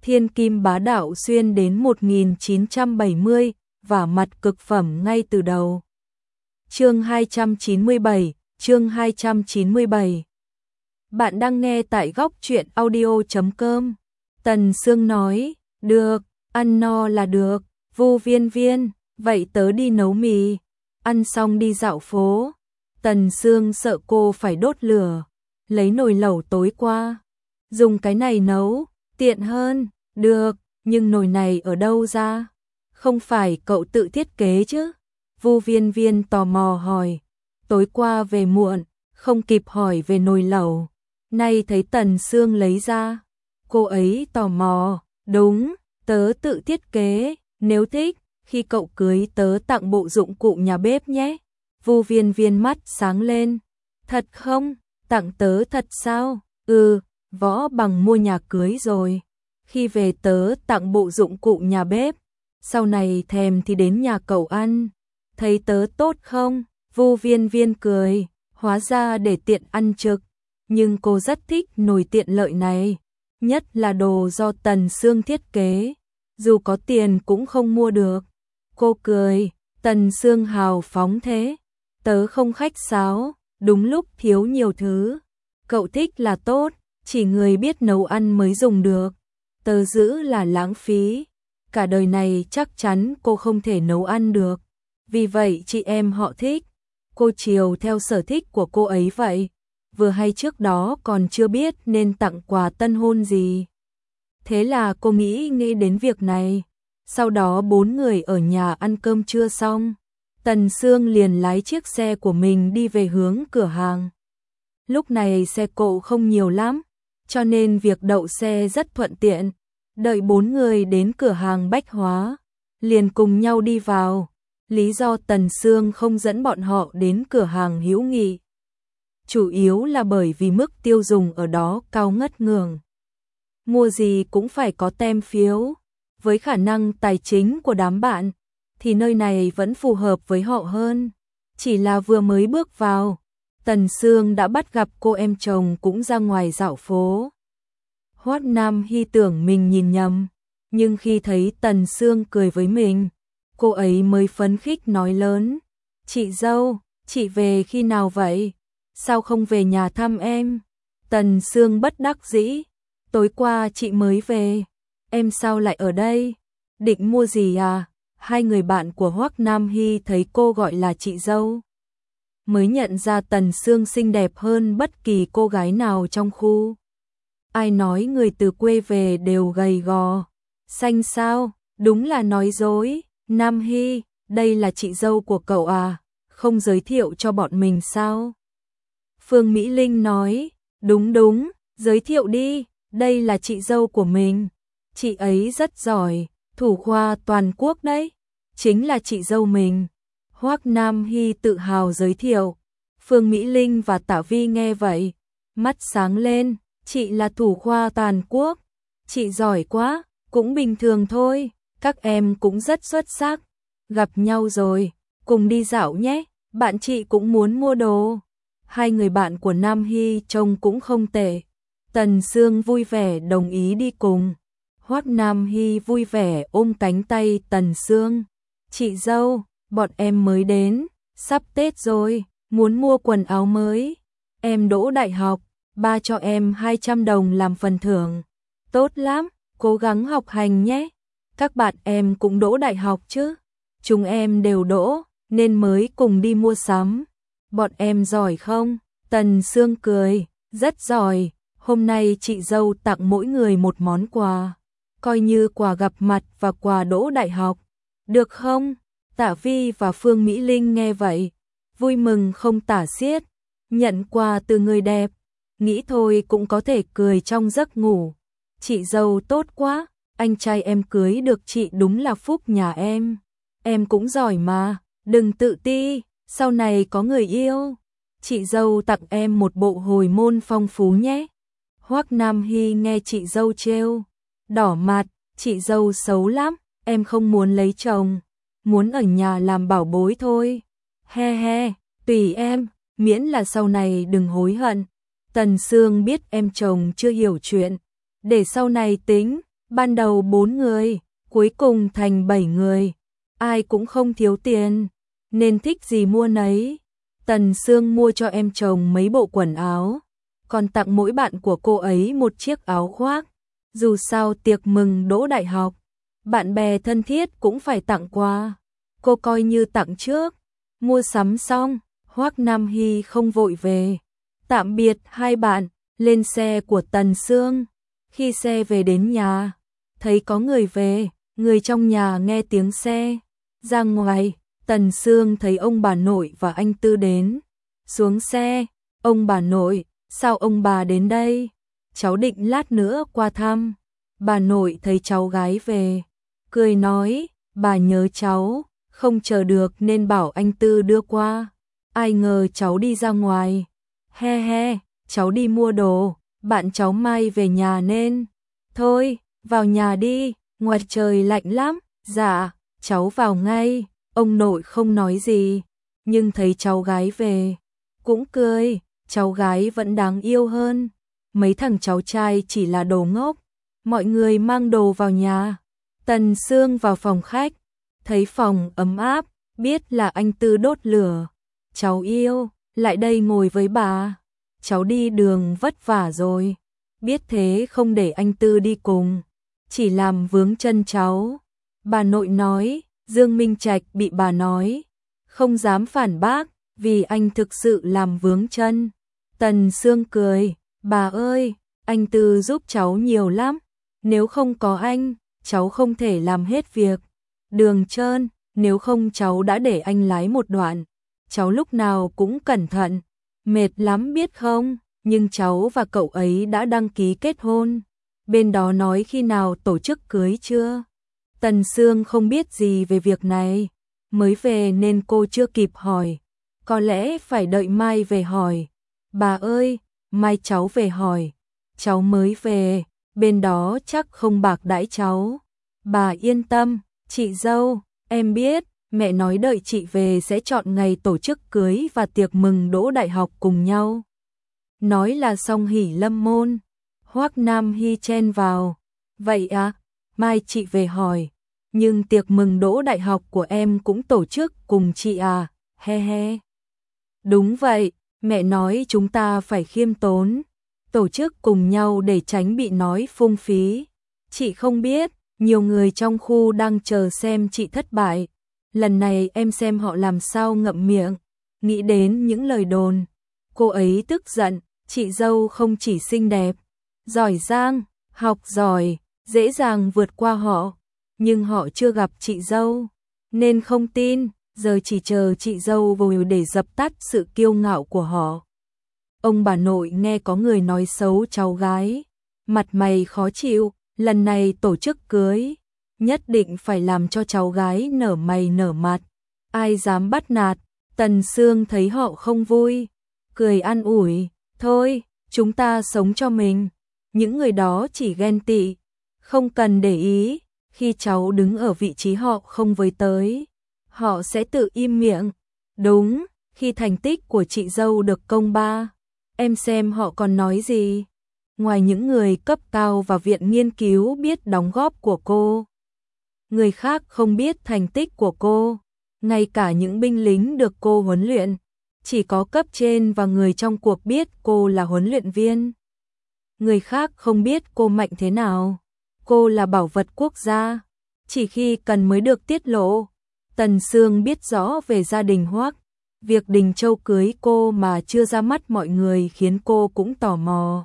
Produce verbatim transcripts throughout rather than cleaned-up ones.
Thiên kim bá đạo xuyên đến một nghìn chín trăm bảy mươi, và mặt cực phẩm ngay từ đầu. Chương hai trăm chín mươi bảy, chương hai trăm chín mươi bảy. Bạn đang nghe tại góc truyện audio chấm com. Tần Sương nói, được, ăn no là được. Vu Viên Viên, vậy tớ đi nấu mì. Ăn xong đi dạo phố. Tần Sương sợ cô phải đốt lửa, lấy nồi lẩu tối qua. Dùng cái này nấu, tiện hơn. Được, nhưng nồi này ở đâu ra? Không phải cậu tự thiết kế chứ? Vu Viên Viên tò mò hỏi. Tối qua về muộn, không kịp hỏi về nồi lẩu. Nay thấy Tần Sương lấy ra. Cô ấy tò mò. Đúng, tớ tự thiết kế. Nếu thích, khi cậu cưới tớ tặng bộ dụng cụ nhà bếp nhé. Vu Viên Viên mắt sáng lên. Thật không? Tặng tớ thật sao? Ừ, Võ Bằng mua nhà cưới rồi. Khi về tớ tặng bộ dụng cụ nhà bếp. Sau này thèm thì đến nhà cậu ăn. Thấy tớ tốt không? Vu Viên Viên cười. Hóa ra để tiện ăn trực. Nhưng cô rất thích nồi tiện lợi này. Nhất là đồ do Tần Sương thiết kế. Dù có tiền cũng không mua được. Cô cười. Tần Sương hào phóng thế. Tớ không khách sáo. Đúng lúc thiếu nhiều thứ. Cậu thích là tốt. Chỉ người biết nấu ăn mới dùng được. Tớ giữ là lãng phí. Cả đời này chắc chắn cô không thể nấu ăn được. Vì vậy chị em họ thích. Cô chiều theo sở thích của cô ấy vậy. Vừa hay trước đó còn chưa biết nên tặng quà tân hôn gì. Thế là cô nghĩ nghĩ đến việc này. Sau đó bốn người ở nhà ăn cơm trưa xong. Tần Sương liền lái chiếc xe của mình đi về hướng cửa hàng. Lúc này xe cộ không nhiều lắm, cho nên việc đậu xe rất thuận tiện. Đợi bốn người đến cửa hàng bách hóa, liền cùng nhau đi vào. Lý do Tần Sương không dẫn bọn họ đến cửa hàng hữu nghị, chủ yếu là bởi vì mức tiêu dùng ở đó cao ngất ngường. Mua gì cũng phải có tem phiếu. Với khả năng tài chính của đám bạn, thì nơi này vẫn phù hợp với họ hơn. Chỉ là vừa mới bước vào, Tần Sương đã bắt gặp cô em chồng cũng ra ngoài dạo phố. Hoắc Nam Hy tưởng mình nhìn nhầm, nhưng khi thấy Tần Sương cười với mình, cô ấy mới phấn khích nói lớn. Chị dâu, chị về khi nào vậy? Sao không về nhà thăm em? Tần Sương bất đắc dĩ. Tối qua chị mới về. Em sao lại ở đây? Định mua gì à? Hai người bạn của Hoắc Nam Hy thấy cô gọi là chị dâu, mới nhận ra Tần Sương xinh đẹp hơn bất kỳ cô gái nào trong khu. Ai nói người từ quê về đều gầy gò, xanh sao? Đúng là nói dối. Nam Hy, đây là chị dâu của cậu à? Không giới thiệu cho bọn mình sao? Phương Mỹ Linh nói. Đúng đúng, giới thiệu đi. Đây là chị dâu của mình. Chị ấy rất giỏi, thủ khoa toàn quốc đấy. Chính là chị dâu mình. Hoắc Nam Hy tự hào giới thiệu. Phương Mỹ Linh và Tả Vi nghe vậy, mắt sáng lên. Chị là thủ khoa toàn quốc. Chị giỏi quá. Cũng bình thường thôi. Các em cũng rất xuất sắc. Gặp nhau rồi, cùng đi dạo nhé. Bạn chị cũng muốn mua đồ. Hai người bạn của Nam Hy trông cũng không tệ. Tần Sương vui vẻ đồng ý đi cùng. Hoắc Nam Hy vui vẻ ôm cánh tay Tần Sương. Chị dâu, bọn em mới đến, sắp Tết rồi, muốn mua quần áo mới. Em đỗ đại học, ba cho em hai trăm đồng làm phần thưởng. Tốt lắm, cố gắng học hành nhé. Các bạn em cũng đỗ đại học chứ? Chúng em đều đỗ, nên mới cùng đi mua sắm. Bọn em giỏi không? Tần Sương cười, rất giỏi. Hôm nay chị dâu tặng mỗi người một món quà, coi như quà gặp mặt và quà đỗ đại học. Được không? Tả Vi và Phương Mỹ Linh nghe vậy, vui mừng không tả xiết. Nhận quà từ người đẹp, nghĩ thôi cũng có thể cười trong giấc ngủ. Chị dâu tốt quá, anh trai em cưới được chị đúng là phúc nhà em. Em cũng giỏi mà, đừng tự ti, sau này có người yêu. Chị dâu tặng em một bộ hồi môn phong phú nhé. Hoắc Nam Hy nghe chị dâu trêu, đỏ mặt. Chị dâu xấu lắm, em không muốn lấy chồng, muốn ở nhà làm bảo bối thôi. He he, tùy em, miễn là sau này đừng hối hận. Tần Sương biết em chồng chưa hiểu chuyện, để sau này tính. Ban đầu bốn người, cuối cùng thành bảy người, ai cũng không thiếu tiền, nên thích gì mua nấy. Tần Sương mua cho em chồng mấy bộ quần áo, còn tặng mỗi bạn của cô ấy một chiếc áo khoác. Dù sao tiệc mừng đỗ đại học, bạn bè thân thiết cũng phải tặng quà. Cô coi như tặng trước. Mua sắm xong, Hoắc Nam Hy không vội về. Tạm biệt hai bạn, lên xe của Tần Sương. Khi xe về đến nhà, thấy có người về, người trong nhà nghe tiếng xe. Ra ngoài, Tần Sương thấy ông bà nội và anh Tư đến. Xuống xe, ông bà nội, sao ông bà đến đây? Cháu định lát nữa qua thăm. Bà nội thấy cháu gái về, cười nói, bà nhớ cháu, không chờ được nên bảo anh Tư đưa qua. Ai ngờ cháu đi ra ngoài. He he, cháu đi mua đồ, bạn cháu mai về nhà nên. Thôi, vào nhà đi, ngoài trời lạnh lắm. Dạ, cháu vào ngay. Ông nội không nói gì, nhưng thấy cháu gái về, cũng cười. Cháu gái vẫn đáng yêu hơn. Mấy thằng cháu trai chỉ là đồ ngốc. Mọi người mang đồ vào nhà. Tần Sương vào phòng khách, thấy phòng ấm áp, biết là anh Tư đốt lửa. Cháu yêu, lại đây ngồi với bà. Cháu đi đường vất vả rồi, biết thế không để anh Tư đi cùng, chỉ làm vướng chân cháu. Bà nội nói, Dương Minh Trạch bị bà nói, không dám phản bác, vì anh thực sự làm vướng chân. Tần Sương cười, bà ơi, anh Tư giúp cháu nhiều lắm, nếu không có anh, cháu không thể làm hết việc. Đường trơn, nếu không cháu đã để anh lái một đoạn. Cháu lúc nào cũng cẩn thận, mệt lắm biết không, nhưng cháu và cậu ấy đã đăng ký kết hôn. Bên đó nói khi nào tổ chức cưới chưa? Tần Sương không biết gì về việc này, mới về nên cô chưa kịp hỏi. Có lẽ phải đợi mai về hỏi. Bà ơi, mai cháu về hỏi. Cháu mới về, bên đó chắc không bạc đãi cháu. Bà yên tâm, chị dâu, em biết, mẹ nói đợi chị về sẽ chọn ngày tổ chức cưới và tiệc mừng đỗ đại học cùng nhau. Nói là xong hỉ lâm môn. Hoắc Nam Hy chen vào. Vậy à, mai chị về hỏi. Nhưng tiệc mừng đỗ đại học của em cũng tổ chức cùng chị à, he he. Đúng vậy, mẹ nói chúng ta phải khiêm tốn, tổ chức cùng nhau để tránh bị nói phung phí. Chị không biết, nhiều người trong khu đang chờ xem chị thất bại. Lần này em xem họ làm sao ngậm miệng. Nghĩ đến những lời đồn, cô ấy tức giận. Chị dâu không chỉ xinh đẹp, giỏi giang, học giỏi, dễ dàng vượt qua họ, nhưng họ chưa gặp chị dâu, nên không tin, giờ chỉ chờ chị dâu về để dập tắt sự kiêu ngạo của họ. Ông bà nội nghe có người nói xấu cháu gái, mặt mày khó chịu, lần này tổ chức cưới, nhất định phải làm cho cháu gái nở mày nở mặt, ai dám bắt nạt. Tần Sương thấy họ không vui, cười an ủi, thôi, chúng ta sống cho mình, những người đó chỉ ghen tị, không cần để ý, khi cháu đứng ở vị trí họ không với tới, họ sẽ tự im miệng. Đúng, khi thành tích của chị dâu được công ba, em xem họ còn nói gì. Ngoài những người cấp cao và viện nghiên cứu biết đóng góp của cô, người khác không biết thành tích của cô, ngay cả những binh lính được cô huấn luyện, chỉ có cấp trên và người trong cuộc biết cô là huấn luyện viên. Người khác không biết cô mạnh thế nào, cô là bảo vật quốc gia, chỉ khi cần mới được tiết lộ. Tần Sương biết rõ về gia đình Hoắc, việc Đình Châu cưới cô mà chưa ra mắt mọi người khiến cô cũng tò mò.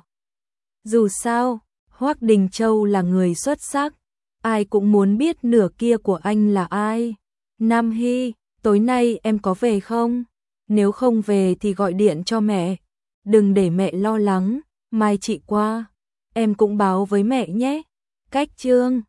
Dù sao, Hoắc Đình Châu là người xuất sắc, ai cũng muốn biết nửa kia của anh là ai. Nam Hy, tối nay em có về không? Nếu không về thì gọi điện cho mẹ, đừng để mẹ lo lắng, mai chị qua, em cũng báo với mẹ nhé. Cách chương